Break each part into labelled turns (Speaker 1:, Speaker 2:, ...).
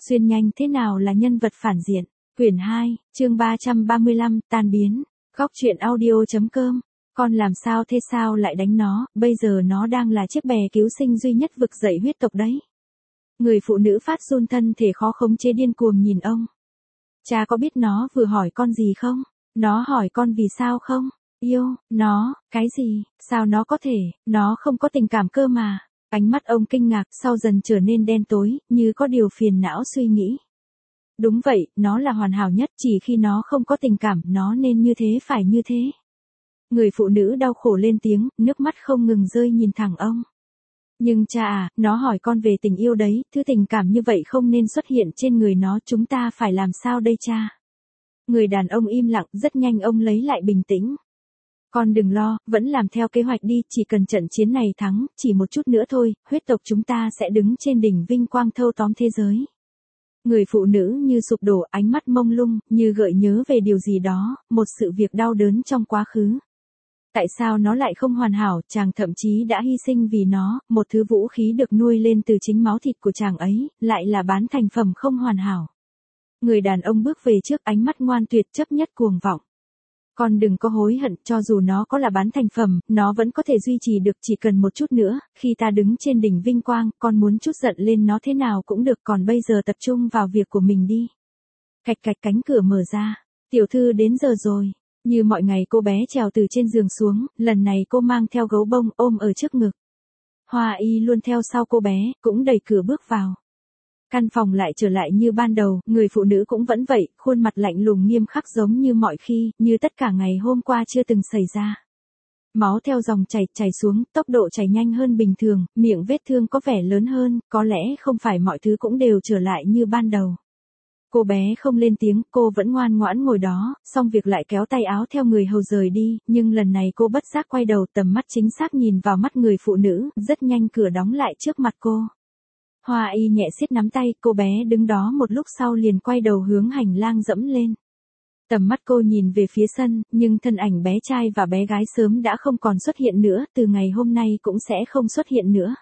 Speaker 1: Xuyên nhanh thế nào là nhân vật phản diện. Quyển 2, chương 335, tan biến. Góc truyện audio.com. Con làm sao thế sao lại đánh nó, bây giờ nó đang là chiếc bè cứu sinh duy nhất vực dậy huyết tộc đấy. Người phụ nữ phát run thân thể khó khống chế điên cuồng nhìn ông. Cha có biết nó vừa hỏi con gì không? Nó hỏi con vì sao không? Yêu, nó, cái gì, sao nó có thể, nó không có tình cảm cơ mà. Ánh mắt ông kinh ngạc sau dần trở nên đen tối, như có điều phiền não suy nghĩ. Đúng vậy, nó là hoàn hảo nhất, chỉ khi nó không có tình cảm, nó nên như thế phải như thế. Người phụ nữ đau khổ lên tiếng, nước mắt không ngừng rơi nhìn thẳng ông. Nhưng cha à, nó hỏi con về tình yêu đấy, thứ tình cảm như vậy không nên xuất hiện trên người nó, chúng ta phải làm sao đây cha? Người đàn ông im lặng, rất nhanh ông lấy lại bình tĩnh. Con đừng lo, vẫn làm theo kế hoạch đi, chỉ cần trận chiến này thắng, chỉ một chút nữa thôi, huyết tộc chúng ta sẽ đứng trên đỉnh vinh quang thâu tóm thế giới. Người phụ nữ như sụp đổ, ánh mắt mông lung, như gợi nhớ về điều gì đó, một sự việc đau đớn trong quá khứ. Tại sao nó lại không hoàn hảo, chàng thậm chí đã hy sinh vì nó, một thứ vũ khí được nuôi lên từ chính máu thịt của chàng ấy, lại là bán thành phẩm không hoàn hảo. Người đàn ông bước về trước, ánh mắt ngoan tuyệt chấp nhất cuồng vọng. Con đừng có hối hận, cho dù nó có là bán thành phẩm, nó vẫn có thể duy trì được, chỉ cần một chút nữa, khi ta đứng trên đỉnh vinh quang, con muốn chút giận lên nó thế nào cũng được, còn bây giờ tập trung vào việc của mình đi. Cạch cạch cánh cửa mở ra, tiểu thư đến giờ rồi. Như mọi ngày cô bé trèo từ trên giường xuống, lần này cô mang theo gấu bông ôm ở trước ngực. Hoa y luôn theo sau cô bé, cũng đẩy cửa bước vào. Căn phòng lại trở lại như ban đầu, người phụ nữ cũng vẫn vậy, khuôn mặt lạnh lùng nghiêm khắc giống như mọi khi, như tất cả ngày hôm qua chưa từng xảy ra. Máu theo dòng chảy xuống, tốc độ chảy nhanh hơn bình thường, miệng vết thương có vẻ lớn hơn, có lẽ không phải mọi thứ cũng đều trở lại như ban đầu. Cô bé không lên tiếng, cô vẫn ngoan ngoãn ngồi đó, xong việc lại kéo tay áo theo người hầu rời đi, nhưng lần này cô bất giác quay đầu, tầm mắt chính xác nhìn vào mắt người phụ nữ, rất nhanh cửa đóng lại trước mặt cô. Hoa y nhẹ siết nắm tay, cô bé đứng đó một lúc sau liền quay đầu hướng hành lang dẫm lên. Tầm mắt cô nhìn về phía sân, nhưng thân ảnh bé trai và bé gái sớm đã không còn xuất hiện nữa, từ ngày hôm nay cũng sẽ không xuất hiện nữa.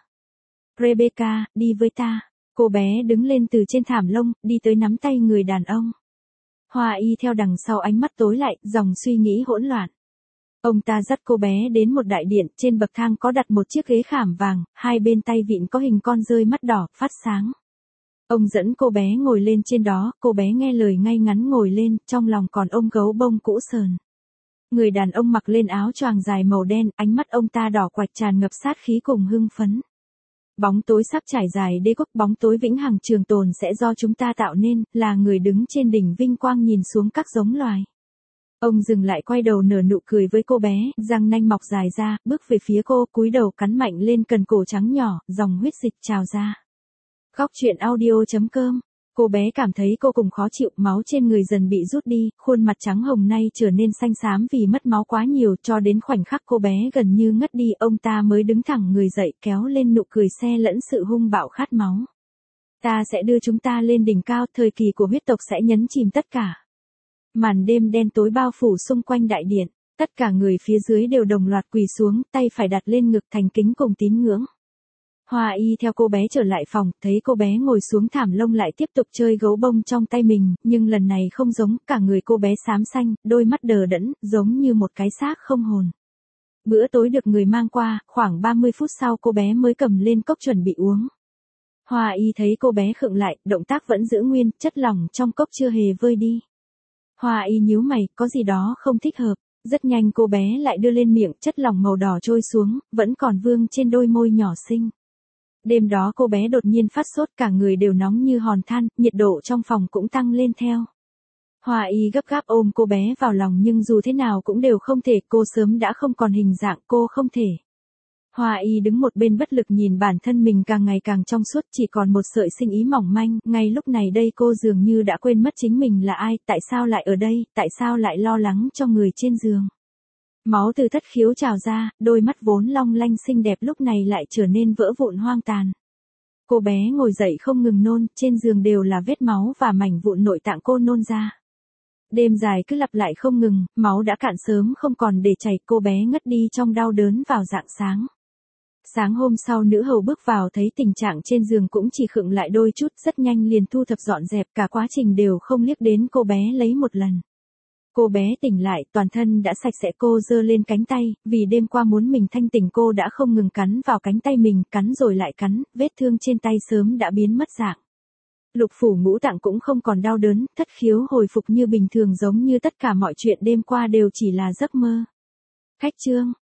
Speaker 1: Rebecca, đi với ta. Cô bé đứng lên từ trên thảm lông, đi tới nắm tay người đàn ông. Hoa y theo đằng sau, ánh mắt tối lại, dòng suy nghĩ hỗn loạn. Ông ta dắt cô bé đến một đại điện, trên bậc thang có đặt một chiếc ghế khảm vàng, hai bên tay vịn có hình con dơi mắt đỏ, phát sáng. Ông dẫn cô bé ngồi lên trên đó, cô bé nghe lời ngay ngắn ngồi lên, trong lòng còn ôm gấu bông cũ sờn. Người đàn ông mặc lên áo choàng dài màu đen, ánh mắt ông ta đỏ quạch tràn ngập sát khí cùng hưng phấn. Bóng tối sắp trải dài đế quốc, bóng tối vĩnh hằng trường tồn sẽ do chúng ta tạo nên, là người đứng trên đỉnh vinh quang nhìn xuống các giống loài. Ông dừng lại quay đầu nở nụ cười với cô bé, răng nanh mọc dài ra, bước về phía cô, cúi đầu cắn mạnh lên cần cổ trắng nhỏ, dòng huyết dịch trào ra. Góc truyện audio.com. Cô bé cảm thấy cô cùng khó chịu, máu trên người dần bị rút đi, khuôn mặt trắng hồng nay trở nên xanh xám vì mất máu quá nhiều, cho đến khoảnh khắc cô bé gần như ngất đi, ông ta mới đứng thẳng người dậy, kéo lên nụ cười xe lẫn sự hung bạo khát máu. Ta sẽ đưa chúng ta lên đỉnh cao, thời kỳ của huyết tộc sẽ nhấn chìm tất cả. Màn đêm đen tối bao phủ xung quanh đại điện, tất cả người phía dưới đều đồng loạt quỳ xuống, tay phải đặt lên ngực thành kính cùng tín ngưỡng. Hoa y theo cô bé trở lại phòng, thấy cô bé ngồi xuống thảm lông lại tiếp tục chơi gấu bông trong tay mình, nhưng lần này không giống, cả người cô bé xám xanh, đôi mắt đờ đẫn, giống như một cái xác không hồn. Bữa tối được người mang qua, khoảng 30 phút sau cô bé mới cầm lên cốc chuẩn bị uống. Hoa y thấy cô bé khựng lại, động tác vẫn giữ nguyên, chất lỏng trong cốc chưa hề vơi đi. Hoa y nhíu mày, có gì đó không thích hợp. Rất nhanh cô bé lại đưa lên miệng, chất lỏng màu đỏ trôi xuống, vẫn còn vương trên đôi môi nhỏ xinh. Đêm đó cô bé đột nhiên phát sốt, cả người đều nóng như hòn than, nhiệt độ trong phòng cũng tăng lên theo. Hoa y gấp gáp ôm cô bé vào lòng nhưng dù thế nào cũng đều không thể, cô sớm đã không còn hình dạng, cô không thể. Hoa y đứng một bên bất lực nhìn bản thân mình càng ngày càng trong suốt, chỉ còn một sợi sinh ý mỏng manh, ngay lúc này đây cô dường như đã quên mất chính mình là ai, tại sao lại ở đây, tại sao lại lo lắng cho người trên giường. Máu từ thất khiếu trào ra, đôi mắt vốn long lanh xinh đẹp lúc này lại trở nên vỡ vụn hoang tàn. Cô bé ngồi dậy không ngừng nôn, trên giường đều là vết máu và mảnh vụn nội tạng cô nôn ra. Đêm dài cứ lặp lại không ngừng, máu đã cạn sớm không còn để chảy, cô bé ngất đi trong đau đớn vào rạng sáng. Sáng hôm sau nữ hầu bước vào thấy tình trạng trên giường cũng chỉ khựng lại đôi chút, rất nhanh liền thu thập dọn dẹp, cả quá trình đều không liếc đến cô bé lấy một lần. Cô bé tỉnh lại, toàn thân đã sạch sẽ, cô giơ lên cánh tay, vì đêm qua muốn mình thanh tỉnh cô đã không ngừng cắn vào cánh tay mình, cắn rồi lại cắn, vết thương trên tay sớm đã biến mất dạng. Lục phủ ngũ tạng cũng không còn đau đớn, thất khiếu hồi phục như bình thường, giống như tất cả mọi chuyện đêm qua đều chỉ là giấc mơ. Khách trương,